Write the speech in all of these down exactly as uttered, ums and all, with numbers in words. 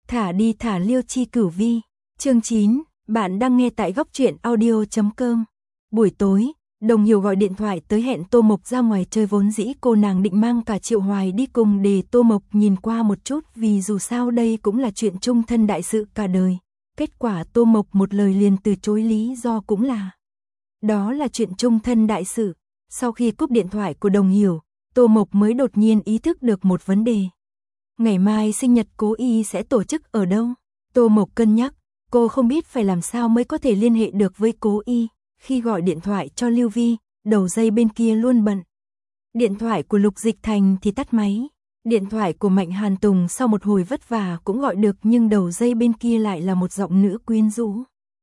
Thả đi thả Liêu Chi Cửu Vi. Chương chín, bạn đang nghe tại góc truyện audio chấm com. Buổi tối, Đồng Hiểu gọi điện thoại tới hẹn Tô Mộc ra ngoài chơi, vốn dĩ cô nàng định mang cả Triệu Hoài đi cùng để Tô Mộc nhìn qua một chút, vì dù sao đây cũng là chuyện chung thân đại sự cả đời. Kết quả Tô Mộc một lời liền từ chối, lý do cũng là đó là chuyện chung thân đại sự. Sau khi cúp điện thoại của Đồng Hiểu, Tô Mộc mới đột nhiên ý thức được một vấn đề. Ngày mai sinh nhật Cố Y sẽ tổ chức ở đâu? Tô Mộc cân nhắc, cô không biết phải làm sao mới có thể liên hệ được với Cố Y. Khi gọi điện thoại cho Lưu Vi, đầu dây bên kia luôn bận. Điện thoại của Lục Dịch Thành thì tắt máy. Điện thoại của Mạnh Hàn Tùng sau một hồi vất vả cũng gọi được, nhưng đầu dây bên kia lại là một giọng nữ quyến rũ.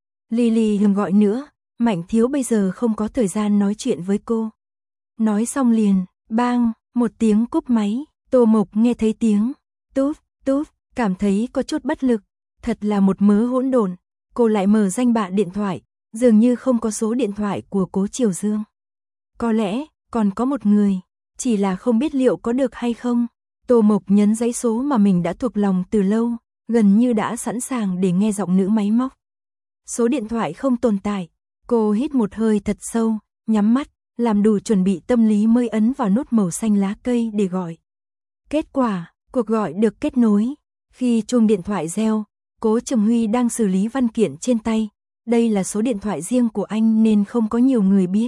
Lily đừng gọi nữa, Mạnh thiếu bây giờ không có thời gian nói chuyện với cô. Nói xong liền, bang, một tiếng cúp máy. Tô Mộc nghe thấy tiếng tút, tút, cảm thấy có chút bất lực. Thật là một mớ hỗn độn. Cô lại mở danh bạ điện thoại, dường như không có số điện thoại của Cố Triều Dương. Có lẽ còn có một người, chỉ là không biết liệu có được hay không. Tô Mộc nhấn dãy số mà mình đã thuộc lòng từ lâu, gần như đã sẵn sàng để nghe giọng nữ máy móc. Số điện thoại không tồn tại. Cô hít một hơi thật sâu, nhắm mắt, làm đủ chuẩn bị tâm lý mới ấn vào nút màu xanh lá cây để gọi. Kết quả, cuộc gọi được kết nối. Khi chuông điện thoại reo, Cố Trường Huy đang xử lý văn kiện trên tay. Đây là số điện thoại riêng của anh nên không có nhiều người biết.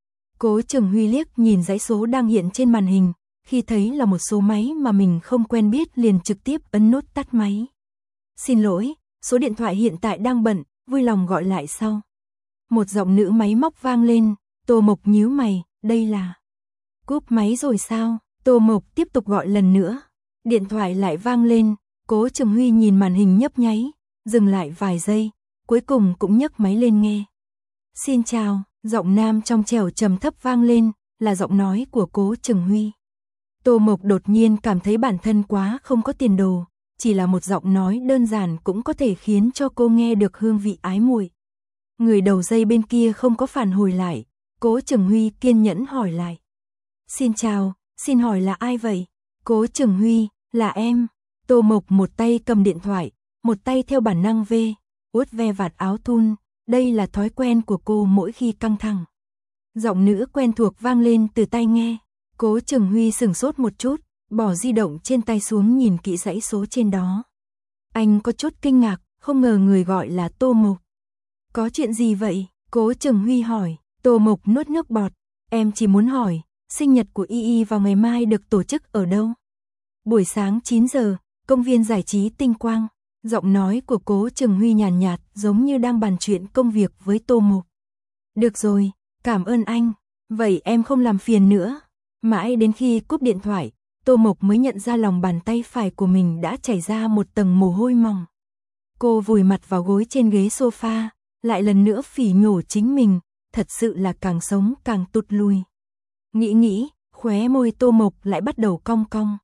Cố Trường Huy liếc nhìn dãy số đang hiện trên màn hình, khi thấy là một số máy mà mình không quen biết liền trực tiếp ấn nút tắt máy. Xin lỗi, số điện thoại hiện tại đang bận, vui lòng gọi lại sau. Một giọng nữ máy móc vang lên. Tô Mộc nhíu mày, đây là cúp máy rồi sao? Tô Mộc tiếp tục gọi lần nữa. Điện thoại lại vang lên. Cố Trường Huy nhìn màn hình nhấp nháy, dừng lại vài giây, cuối cùng cũng nhấc máy lên nghe. Xin chào, giọng nam trong trẻo trầm thấp vang lên, là giọng nói của Cố Trường Huy. Tô Mộc đột nhiên cảm thấy bản thân quá không có tiền đồ, chỉ là một giọng nói đơn giản cũng có thể khiến cho cô nghe được hương vị ái muội. Người đầu dây bên kia không có phản hồi lại, Cố Trường Huy kiên nhẫn hỏi lại. Xin chào, xin hỏi là ai vậy? Cố Trường Huy, là em. Tô Mộc một tay cầm điện thoại, một tay theo bản năng về, uốt ve vạt áo thun, đây là thói quen của cô mỗi khi căng thẳng. Giọng nữ quen thuộc vang lên từ tai nghe. Cố Trường Huy sửng sốt một chút, bỏ di động trên tay xuống nhìn kỹ dãy số trên đó. Anh có chút kinh ngạc, không ngờ người gọi là Tô Mộc. Có chuyện gì vậy? Cố Trường Huy hỏi. Tô Mộc nuốt nước bọt. Em chỉ muốn hỏi, sinh nhật của Y Y vào ngày mai được tổ chức ở đâu? Buổi sáng chín giờ, công viên giải trí Tinh Quang. Giọng nói của Cố Trường Huy nhàn nhạt, nhạt, giống như đang bàn chuyện công việc với Tô Mộc. Được rồi, cảm ơn anh. Vậy em không làm phiền nữa. Mãi đến khi cúp điện thoại, Tô Mộc mới nhận ra lòng bàn tay phải của mình đã chảy ra một tầng mồ hôi mỏng. Cô vùi mặt vào gối trên ghế sofa, lại lần nữa phỉ nhổ chính mình, thật sự là càng sống càng tụt lui. Nghĩ nghĩ, khóe môi Tô Mộc lại bắt đầu cong cong.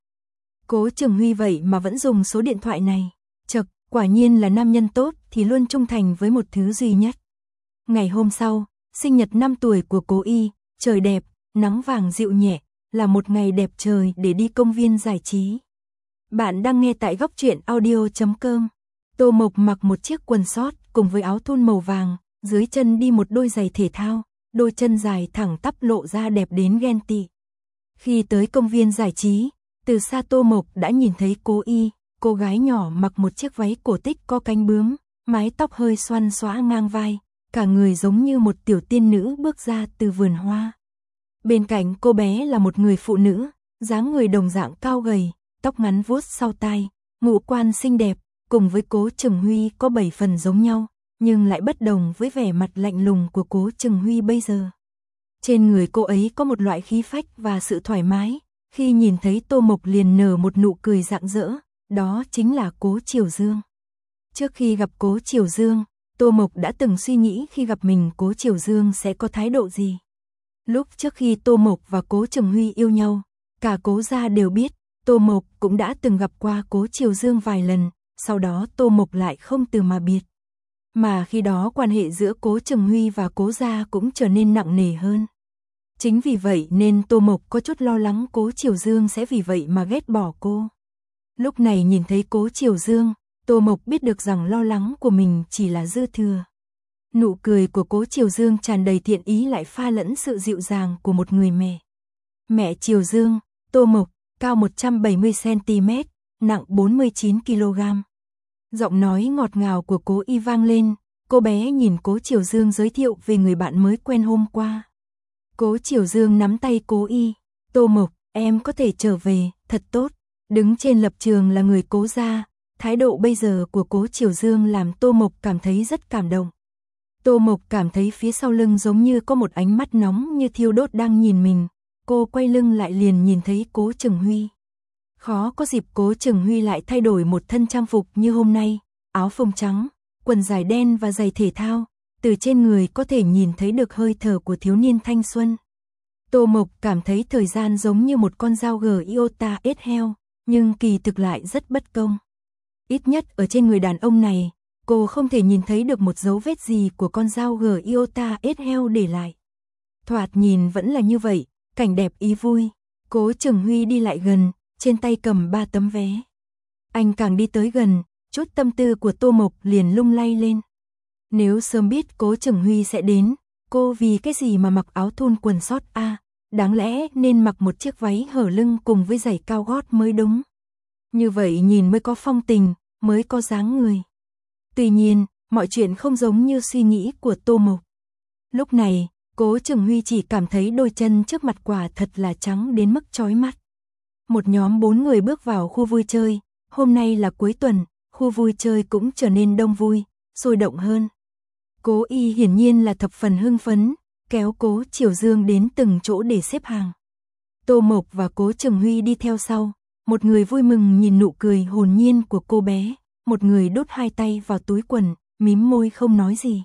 Cố Trường Huy vậy mà vẫn dùng số điện thoại này. Chậc, quả nhiên là nam nhân tốt thì luôn trung thành với một thứ duy nhất. Ngày hôm sau, sinh nhật năm tuổi của Cố Y, trời đẹp, nắng vàng dịu nhẹ, là một ngày đẹp trời để đi công viên giải trí. Bạn đang nghe tại góc truyện audio chấm com. Tô Mộc mặc một chiếc quần sót cùng với áo thun màu vàng, dưới chân đi một đôi giày thể thao, đôi chân dài thẳng tắp lộ ra đẹp đến ghen tị. Khi tới công viên giải trí, từ xa Tô Mộc đã nhìn thấy Cố Y, cô gái nhỏ mặc một chiếc váy cổ tích có cánh bướm, mái tóc hơi xoăn xõa ngang vai, cả người giống như một tiểu tiên nữ bước ra từ vườn hoa. Bên cạnh cô bé là một người phụ nữ, dáng người đồng dạng cao gầy, tóc ngắn vuốt sau tai, ngũ quan xinh đẹp, cùng với Cố Trường Huy có bảy phần giống nhau, nhưng lại bất đồng với vẻ mặt lạnh lùng của Cố Trường Huy bây giờ. Trên người cô ấy có một loại khí phách và sự thoải mái, khi nhìn thấy Tô Mộc liền nở một nụ cười rạng rỡ, đó chính là Cố Triều Dương. Trước khi gặp Cố Triều Dương, Tô Mộc đã từng suy nghĩ khi gặp mình Cố Triều Dương sẽ có thái độ gì. Lúc trước khi Tô Mộc và Cố Trường Huy yêu nhau, cả Cố gia đều biết, Tô Mộc cũng đã từng gặp qua Cố Triều Dương vài lần, sau đó Tô Mộc lại không từ mà biệt. Mà khi đó quan hệ giữa Cố Trường Huy và Cố gia cũng trở nên nặng nề hơn. Chính vì vậy nên Tô Mộc có chút lo lắng Cố Triều Dương sẽ vì vậy mà ghét bỏ cô. Lúc này nhìn thấy Cố Triều Dương, Tô Mộc biết được rằng lo lắng của mình chỉ là dư thừa. Nụ cười của Cố Triều Dương tràn đầy thiện ý lại pha lẫn sự dịu dàng của một người mẹ. Mẹ Triều Dương, Tô Mộc, cao một trăm bảy mươi xăng ti mét, nặng bốn mươi chín ki lô gam. Giọng nói ngọt ngào của Cố Y vang lên, cô bé nhìn Cố Triều Dương giới thiệu về người bạn mới quen hôm qua. Cố Triều Dương nắm tay Cố Y, Tô Mộc, em có thể trở về, thật tốt. Đứng trên lập trường là người Cố gia, thái độ bây giờ của Cố Triều Dương làm Tô Mộc cảm thấy rất cảm động. Tô Mộc cảm thấy phía sau lưng giống như có một ánh mắt nóng như thiêu đốt đang nhìn mình, cô quay lưng lại liền nhìn thấy Cố Trừng Huy. Khó có dịp Cố Trừng Huy lại thay đổi một thân trang phục như hôm nay, áo phông trắng, quần dài đen và giày thể thao, từ trên người có thể nhìn thấy được hơi thở của thiếu niên thanh xuân. Tô Mộc cảm thấy thời gian giống như một con dao gờ iota ết heo, nhưng kỳ thực lại rất bất công. Ít nhất ở trên người đàn ông này, cô không thể nhìn thấy được một dấu vết gì của con dao gờ iota ết heo để lại. Thoạt nhìn vẫn là như vậy, cảnh đẹp ý vui. Cố Trừng Huy đi lại gần, trên tay cầm ba tấm vé. Anh càng đi tới gần, chút tâm tư của Tô Mộc liền lung lay lên. Nếu sớm biết Cố Trừng Huy sẽ đến, cô vì cái gì mà mặc áo thun quần sót a, à, đáng lẽ nên mặc một chiếc váy hở lưng cùng với giày cao gót mới đúng. Như vậy nhìn mới có phong tình, mới có dáng người. Tuy nhiên, mọi chuyện không giống như suy nghĩ của Tô Mộc. Lúc này, Cố Trừng Huy chỉ cảm thấy đôi chân trước mặt quả thật là trắng đến mức chói mắt. Một nhóm bốn người bước vào khu vui chơi, hôm nay là cuối tuần, khu vui chơi cũng trở nên đông vui, sôi động hơn. Cố Y hiển nhiên là thập phần hưng phấn, kéo Cố Triều Dương đến từng chỗ để xếp hàng. Tô Mộc và Cố Trừng Huy đi theo sau, một người vui mừng nhìn nụ cười hồn nhiên của cô bé, một người đút hai tay vào túi quần, mím môi không nói gì.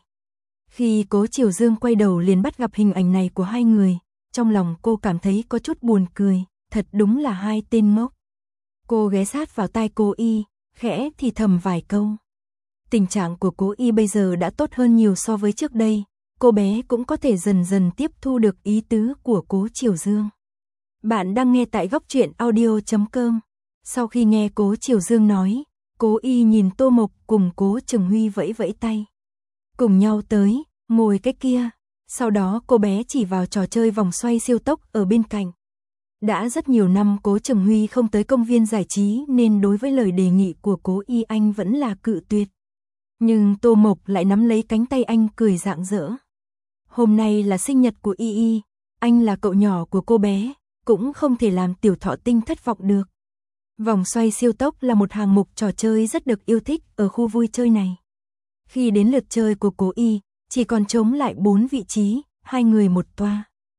Khi Cố Triều Dương quay đầu liền bắt gặp hình ảnh này của hai người, trong lòng cô cảm thấy có chút buồn cười, thật đúng là hai tên ngốc. Cô ghé sát vào tai Cố Y, khẽ thì thầm vài câu. Tình trạng của Cố Y bây giờ đã tốt hơn nhiều so với trước đây, cô bé cũng có thể dần dần tiếp thu được ý tứ của Cố Triều Dương. Bạn đang nghe tại góc truyện audio chấm com. Sau khi nghe Cố Triều Dương nói, Cố Y nhìn Tô Mộc cùng Cố Trừng Huy vẫy vẫy tay. Cùng nhau tới, ngồi cái kia. Sau đó cô bé chỉ vào trò chơi vòng xoay siêu tốc ở bên cạnh. Đã rất nhiều năm Cố Trừng Huy không tới công viên giải trí nên đối với lời đề nghị của Cố Y anh vẫn là cự tuyệt. Nhưng Tô Mộc lại nắm lấy cánh tay anh cười rạng rỡ. Hôm nay là sinh nhật của Y Y, anh là cậu nhỏ của cô bé, cũng không thể làm tiểu thọ tinh thất vọng được. Vòng xoay siêu tốc là một hạng mục trò chơi rất được yêu thích ở khu vui chơi này. Khi đến lượt chơi của Cố Y, chỉ còn trống lại bốn vị trí, hai người một toa.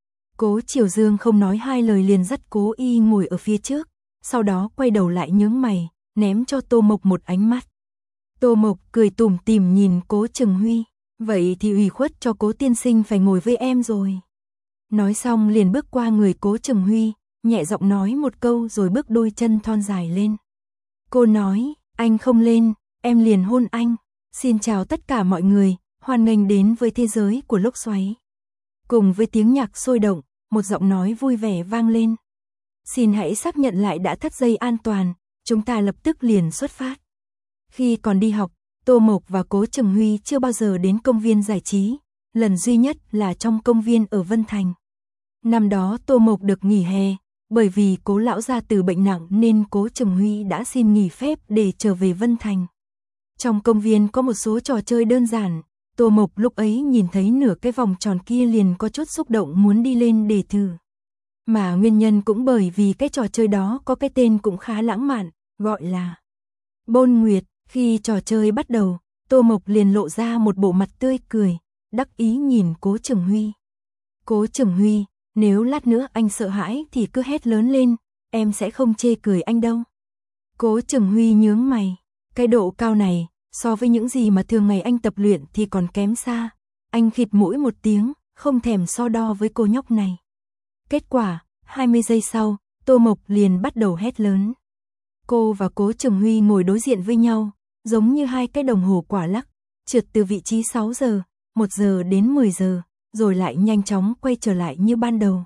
Cố Triều Dương không nói hai lời liền dắt Cố Y ngồi ở phía trước, sau đó quay đầu lại nhướng mày, ném cho Tô Mộc một ánh mắt. Tô Mộc cười tủm tỉm nhìn Cố Trừng Huy, vậy thì ủy khuất cho Cố tiên sinh phải ngồi với em rồi. Nói xong liền bước qua người Cố Trừng Huy, nhẹ giọng nói một câu rồi bước đôi chân thon dài lên. Cô nói, anh không lên, em liền hôn anh. Xin chào tất cả mọi người, hoan nghênh đến với thế giới của lốc xoáy. Cùng với tiếng nhạc sôi động, một giọng nói vui vẻ vang lên. Xin hãy xác nhận lại đã thắt dây an toàn, chúng ta lập tức liền xuất phát. Khi còn đi học, Tô Mộc và Cố Trừng Huy chưa bao giờ đến công viên giải trí, lần duy nhất là trong công viên ở Vân Thành. Năm đó Tô Mộc được nghỉ hè, bởi vì Cố lão gia tử bệnh nặng nên Cố Trừng Huy đã xin nghỉ phép để trở về Vân Thành. Trong công viên có một số trò chơi đơn giản, Tô Mộc lúc ấy nhìn thấy nửa cái vòng tròn kia liền có chút xúc động muốn đi lên để thử. Mà nguyên nhân cũng bởi vì cái trò chơi đó có cái tên cũng khá lãng mạn, gọi là Bôn Nguyệt. Khi trò chơi bắt đầu, Tô Mộc liền lộ ra một bộ mặt tươi cười, đắc ý nhìn Cố Trừng Huy. Cố Trừng Huy, nếu lát nữa anh sợ hãi thì cứ hét lớn lên, em sẽ không chê cười anh đâu. Cố Trừng Huy nhướng mày, cái độ cao này, so với những gì mà thường ngày anh tập luyện thì còn kém xa. Anh khịt mũi một tiếng, không thèm so đo với cô nhóc này. Kết quả, hai mươi giây sau, Tô Mộc liền bắt đầu hét lớn. Cô và Cố Trừng Huy ngồi đối diện với nhau, giống như hai cái đồng hồ quả lắc, trượt từ vị trí sáu giờ, một giờ đến mười giờ, rồi lại nhanh chóng quay trở lại như ban đầu.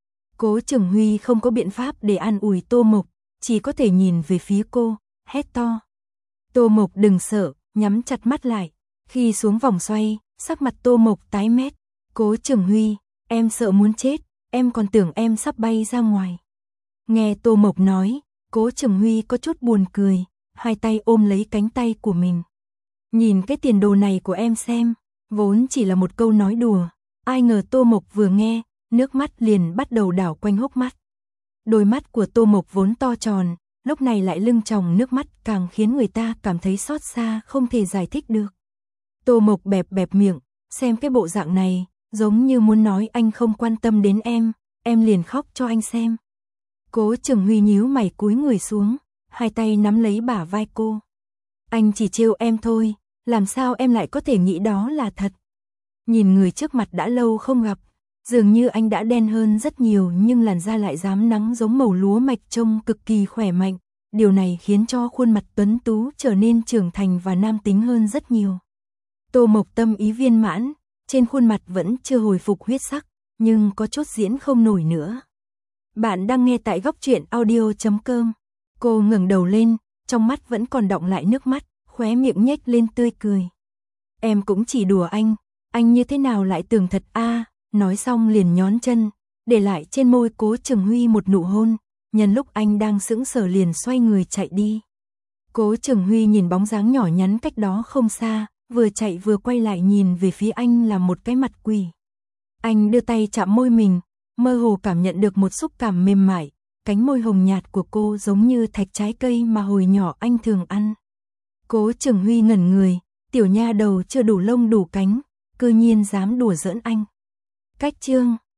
Cố Trừng Huy không có biện pháp để an ủi Tô Mộc, chỉ có thể nhìn về phía cô, hét to. Tô Mộc đừng sợ, nhắm chặt mắt lại. Khi xuống vòng xoay, sắc mặt Tô Mộc tái mét. Cố Trường Huy, em sợ muốn chết, em còn tưởng em sắp bay ra ngoài. Nghe Tô Mộc nói, Cố Trường Huy có chút buồn cười, hai tay ôm lấy cánh tay của mình. Nhìn cái tiền đồ này của em xem, vốn chỉ là một câu nói đùa, ai ngờ Tô Mộc vừa nghe, nước mắt liền bắt đầu đảo quanh hốc mắt. Đôi mắt của Tô Mộc vốn to tròn, lúc này lại lưng tròng nước mắt càng khiến người ta cảm thấy xót xa không thể giải thích được. Tô Mộc bẹp bẹp miệng, xem cái bộ dạng này, giống như muốn nói anh không quan tâm đến em, em liền khóc cho anh xem. Cố Trường Huy nhíu mày cúi người xuống, hai tay nắm lấy bả vai cô. Anh chỉ trêu em thôi, làm sao em lại có thể nghĩ đó là thật. Nhìn người trước mặt đã lâu không gặp, dường như anh đã đen hơn rất nhiều nhưng làn da lại rám nắng giống màu lúa mạch trông cực kỳ khỏe mạnh. Điều này khiến cho khuôn mặt tuấn tú trở nên trưởng thành và nam tính hơn rất nhiều. Tô Mộc tâm ý viên mãn, trên khuôn mặt vẫn chưa hồi phục huyết sắc, nhưng có chút diễn không nổi nữa. Bạn đang nghe tại góc truyện audio chấm com. Cô ngẩng đầu lên, trong mắt vẫn còn đọng lại nước mắt, khóe miệng nhếch lên tươi cười. Em cũng chỉ đùa anh, anh như thế nào lại tưởng thật a? Nói xong liền nhón chân, để lại trên môi Cố Trường Huy một nụ hôn, nhân lúc anh đang sững sờ liền xoay người chạy đi. Cố Trường Huy nhìn bóng dáng nhỏ nhắn cách đó không xa, vừa chạy vừa quay lại nhìn về phía anh là một cái mặt quỷ. Anh đưa tay chạm môi mình, mơ hồ cảm nhận được một xúc cảm mềm mại, cánh môi hồng nhạt của cô giống như thạch trái cây mà hồi nhỏ anh thường ăn. Cố Trường Huy ngẩn người, tiểu nha đầu chưa đủ lông đủ cánh, cư nhiên dám đùa giỡn anh. Cách chương